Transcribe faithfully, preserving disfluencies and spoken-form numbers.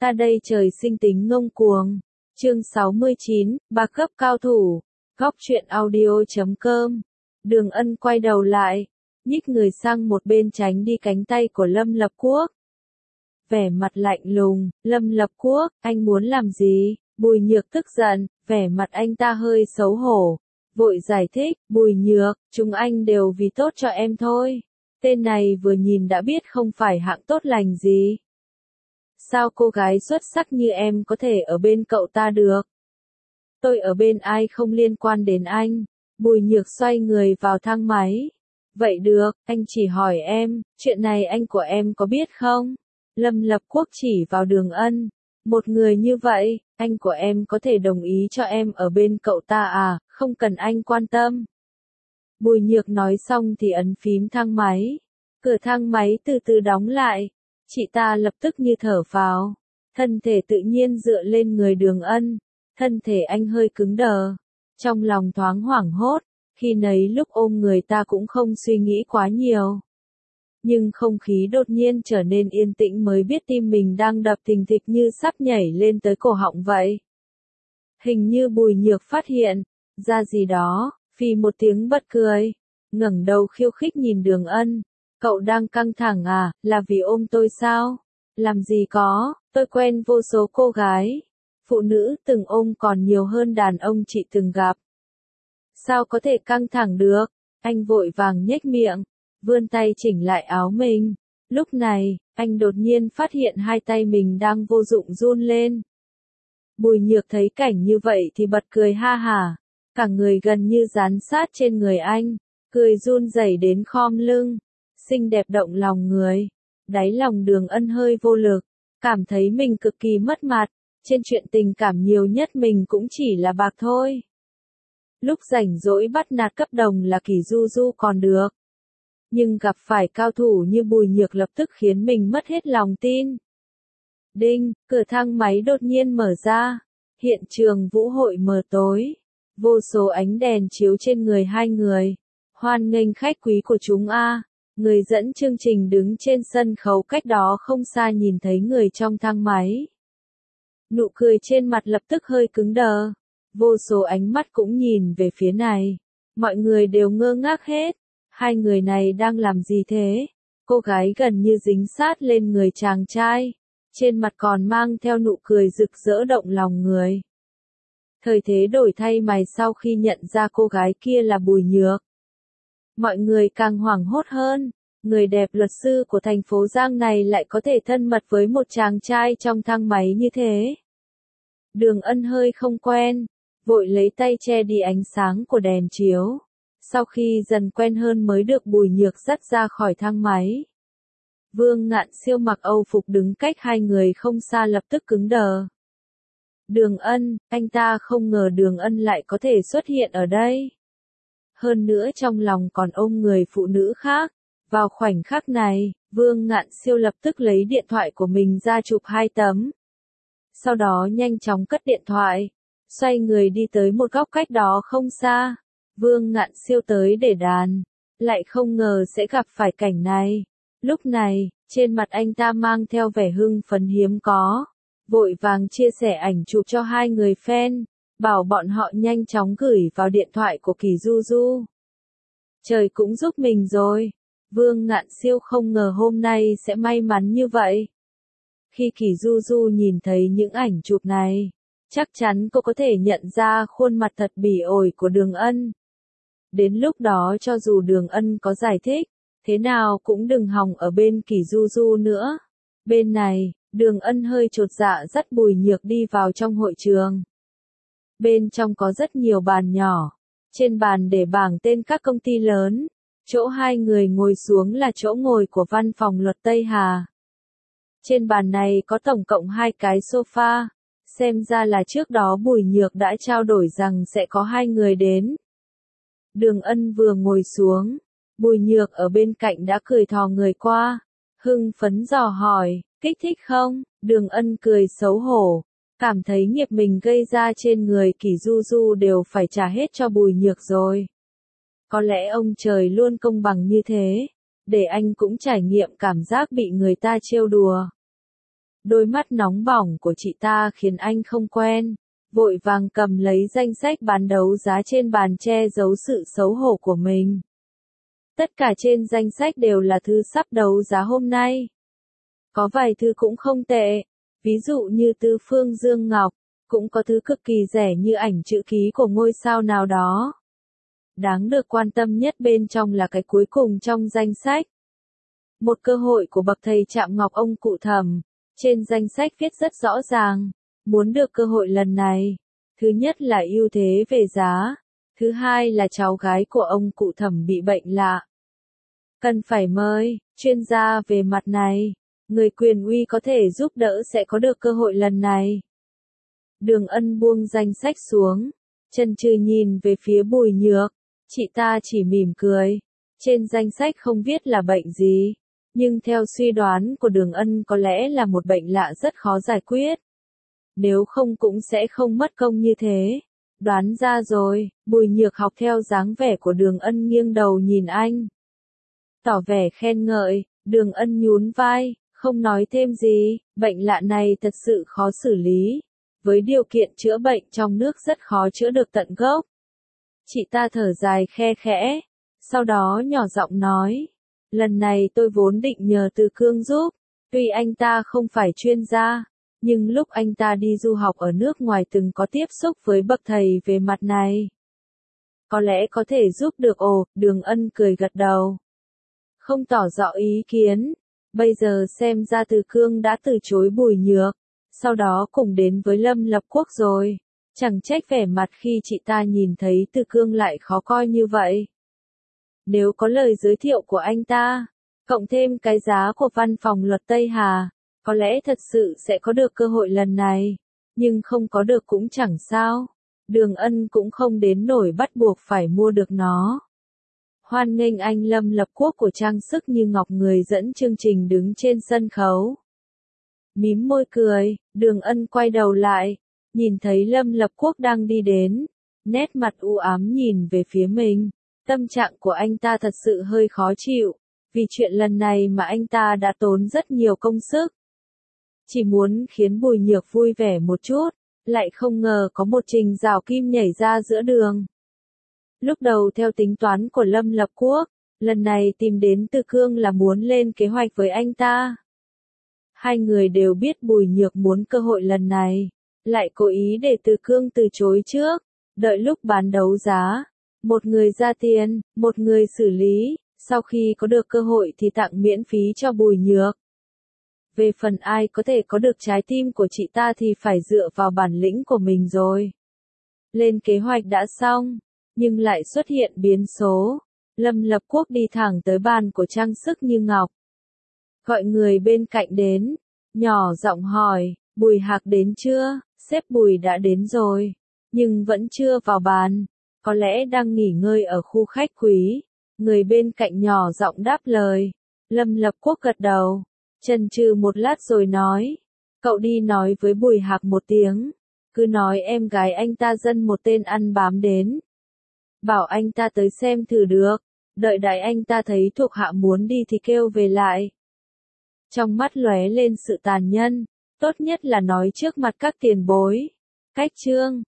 Ta đây trời sinh tính ngông cuồng. Chương sáu mươi chín, ba cấp cao thủ. Góc truyện audio chấm com. Đường Ân quay đầu lại, nhích người sang một bên tránh đi cánh tay của Lâm Lập Quốc. Vẻ mặt lạnh lùng, Lâm Lập Quốc, anh muốn làm gì? Bùi Nhược tức giận, vẻ mặt anh ta hơi xấu hổ. Vội giải thích, Bùi Nhược, chúng anh đều vì tốt cho em thôi. Tên này vừa nhìn đã biết không phải hạng tốt lành gì. Sao cô gái xuất sắc như em có thể ở bên cậu ta được? Tôi ở bên ai không liên quan đến anh. Bùi Nhược xoay người vào thang máy. Vậy được, anh chỉ hỏi em, chuyện này anh của em có biết không? Lâm Lập Quốc chỉ vào Đường Ân. Một người như vậy, anh của em có thể đồng ý cho em ở bên cậu ta à, không cần anh quan tâm. Bùi Nhược nói xong thì ấn phím thang máy. Cửa thang máy từ từ đóng lại. Chị ta lập tức như thở phào. Thân thể tự nhiên dựa lên người Đường Ân. Thân thể anh hơi cứng đờ. Trong lòng thoáng hoảng hốt. Khi nấy lúc ôm người ta cũng không suy nghĩ quá nhiều. Nhưng không khí đột nhiên trở nên yên tĩnh mới biết tim mình đang đập thình thịch như sắp nhảy lên tới cổ họng vậy. Hình như Bùi Nhược phát hiện ra gì đó, phì một tiếng bật cười, ngẩng đầu khiêu khích nhìn Đường Ân. Cậu đang căng thẳng à, là vì ôm tôi sao? Làm gì có, tôi quen vô số cô gái. Phụ nữ từng ôm còn nhiều hơn đàn ông chị từng gặp. Sao có thể căng thẳng được? Anh vội vàng nhếch miệng, vươn tay chỉnh lại áo mình. Lúc này, anh đột nhiên phát hiện hai tay mình đang vô dụng run lên. Bùi Nhược thấy cảnh như vậy thì bật cười ha hả. Cả người gần như dán sát trên người anh, cười run rẩy đến khom lưng. Xinh đẹp động lòng người. Đáy lòng Đường Ân hơi vô lực, cảm thấy mình cực kỳ mất mặt. Trên chuyện tình cảm nhiều nhất mình cũng chỉ là bạc thôi. Lúc rảnh rỗi bắt nạt cấp đồng là Kỳ Du Du còn được. Nhưng gặp phải cao thủ như Bùi Nhược lập tức khiến mình mất hết lòng tin. Đinh, cửa thang máy đột nhiên mở ra. Hiện trường vũ hội mờ tối. Vô số ánh đèn chiếu trên người hai người. Hoan nghênh khách quý của chúng a. Người dẫn chương trình đứng trên sân khấu cách đó không xa nhìn thấy người trong thang máy. Nụ cười trên mặt lập tức hơi cứng đờ. Vô số ánh mắt cũng nhìn về phía này. Mọi người đều ngơ ngác hết. Hai người này đang làm gì thế? Cô gái gần như dính sát lên người chàng trai. Trên mặt còn mang theo nụ cười rực rỡ động lòng người. Thời thế đổi thay mày sau khi nhận ra cô gái kia là Bùi Nhược. Mọi người càng hoảng hốt hơn. Người đẹp luật sư của thành phố Giang này lại có thể thân mật với một chàng trai trong thang máy như thế. Đường Ân hơi không quen, vội lấy tay che đi ánh sáng của đèn chiếu. Sau khi dần quen hơn mới được Bùi Nhược dắt ra khỏi thang máy. Vương Ngạn Siêu mặc Âu phục đứng cách hai người không xa lập tức cứng đờ. Đường Ân, anh ta không ngờ Đường Ân lại có thể xuất hiện ở đây. Hơn nữa trong lòng còn ôm người phụ nữ khác. Vào khoảnh khắc này, Vương Ngạn Siêu lập tức lấy điện thoại của mình ra chụp hai tấm. Sau đó nhanh chóng cất điện thoại, xoay người đi tới một góc cách đó không xa. Vương Ngạn Siêu tới để đàn, lại không ngờ sẽ gặp phải cảnh này. Lúc này, trên mặt anh ta mang theo vẻ hưng phấn hiếm có, vội vàng chia sẻ ảnh chụp cho hai người fan, bảo bọn họ nhanh chóng gửi vào điện thoại của Kỳ Du Du. Trời cũng giúp mình rồi. Vương Ngạn Siêu không ngờ hôm nay sẽ may mắn như vậy. Khi Kỳ Du Du nhìn thấy những ảnh chụp này, chắc chắn cô có thể nhận ra khuôn mặt thật bỉ ổi của Đường Ân. Đến lúc đó cho dù Đường Ân có giải thích, thế nào cũng đừng hòng ở bên Kỳ Du Du nữa. Bên này, Đường Ân hơi chột dạ dắt Bùi Nhược đi vào trong hội trường. Bên trong có rất nhiều bàn nhỏ, trên bàn để bảng tên các công ty lớn. Chỗ hai người ngồi xuống là chỗ ngồi của văn phòng luật Tây Hà. Trên bàn này có tổng cộng hai cái sofa, xem ra là trước đó Bùi Nhược đã trao đổi rằng sẽ có hai người đến. Đường Ân vừa ngồi xuống, Bùi Nhược ở bên cạnh đã cười thò người qua, hưng phấn dò hỏi, kích thích không? Đường Ân cười xấu hổ, cảm thấy nghiệp mình gây ra trên người Kỳ Du Du đều phải trả hết cho Bùi Nhược rồi. Có lẽ ông trời luôn công bằng như thế, để anh cũng trải nghiệm cảm giác bị người ta trêu đùa. Đôi mắt nóng bỏng của chị ta khiến anh không quen, vội vàng cầm lấy danh sách bán đấu giá trên bàn che giấu sự xấu hổ của mình. Tất cả trên danh sách đều là thứ sắp đấu giá hôm nay. Có vài thứ cũng không tệ, ví dụ như Tư Phương Dương Ngọc, cũng có thứ cực kỳ rẻ như ảnh chữ ký của ngôi sao nào đó. Đáng được quan tâm nhất bên trong là cái cuối cùng trong danh sách. Một cơ hội của bậc thầy Trạm Ngọc ông cụ Thẩm. Trên danh sách viết rất rõ ràng, muốn được cơ hội lần này, thứ nhất là ưu thế về giá, thứ hai là cháu gái của ông cụ Thẩm bị bệnh lạ. Cần phải mời chuyên gia về mặt này, người quyền uy có thể giúp đỡ sẽ có được cơ hội lần này. Đường Ân buông danh sách xuống, chần chừ nhìn về phía Bùi Nhược, chị ta chỉ mỉm cười, trên danh sách không viết là bệnh gì. Nhưng theo suy đoán của Đường Ân có lẽ là một bệnh lạ rất khó giải quyết. Nếu không cũng sẽ không mất công như thế. Đoán ra rồi, Bùi Nhược học theo dáng vẻ của Đường Ân nghiêng đầu nhìn anh. Tỏ vẻ khen ngợi, Đường Ân nhún vai, không nói thêm gì, bệnh lạ này thật sự khó xử lý. Với điều kiện chữa bệnh trong nước rất khó chữa được tận gốc. Chị ta thở dài khe khẽ, sau đó nhỏ giọng nói. Lần này tôi vốn định nhờ Từ Cương giúp, tuy anh ta không phải chuyên gia, nhưng lúc anh ta đi du học ở nước ngoài từng có tiếp xúc với bậc thầy về mặt này. Có lẽ có thể giúp được. Ồ, Đường Ân cười gật đầu. Không tỏ rõ ý kiến, bây giờ xem ra Từ Cương đã từ chối Bùi Nhược, sau đó cùng đến với Lâm Lập Quốc rồi. Chẳng trách vẻ mặt khi chị ta nhìn thấy Từ Cương lại khó coi như vậy. Nếu có lời giới thiệu của anh ta, cộng thêm cái giá của văn phòng luật Tây Hà, có lẽ thật sự sẽ có được cơ hội lần này, nhưng không có được cũng chẳng sao. Đường Ân cũng không đến nổi bắt buộc phải mua được nó. Hoan nghênh anh Lâm Lập Quốc của trang sức như ngọc người dẫn chương trình đứng trên sân khấu. Mím môi cười, Đường Ân quay đầu lại, nhìn thấy Lâm Lập Quốc đang đi đến, nét mặt u ám nhìn về phía mình. Tâm trạng của anh ta thật sự hơi khó chịu, vì chuyện lần này mà anh ta đã tốn rất nhiều công sức. Chỉ muốn khiến Bùi Nhược vui vẻ một chút, lại không ngờ có một Trình Giảo Kim nhảy ra giữa đường. Lúc đầu theo tính toán của Lâm Lập Quốc, lần này tìm đến Từ Cương là muốn lên kế hoạch với anh ta. Hai người đều biết Bùi Nhược muốn cơ hội lần này, lại cố ý để Từ Cương từ chối trước, đợi lúc bán đấu giá. Một người ra tiền, một người xử lý, sau khi có được cơ hội thì tặng miễn phí cho Bùi Nhược. Về phần ai có thể có được trái tim của chị ta thì phải dựa vào bản lĩnh của mình rồi. Lên kế hoạch đã xong, nhưng lại xuất hiện biến số. Lâm Lập Quốc đi thẳng tới bàn của trang sức như ngọc. Gọi người bên cạnh đến, nhỏ giọng hỏi, Bùi Hạc đến chưa? Sếp Bùi đã đến rồi, nhưng vẫn chưa vào bàn. Có lẽ đang nghỉ ngơi ở khu khách quý. Người bên cạnh nhỏ giọng đáp lời. Lâm Lập Quốc gật đầu, chần chừ một lát rồi nói. Cậu đi nói với Bùi Hạc một tiếng. Cứ nói em gái anh ta dân một tên ăn bám đến. Bảo anh ta tới xem thử được. Đợi đại anh ta thấy thuộc hạ muốn đi thì kêu về lại. Trong mắt lóe lên sự tàn nhẫn. Tốt nhất là nói trước mặt các tiền bối. Cách chương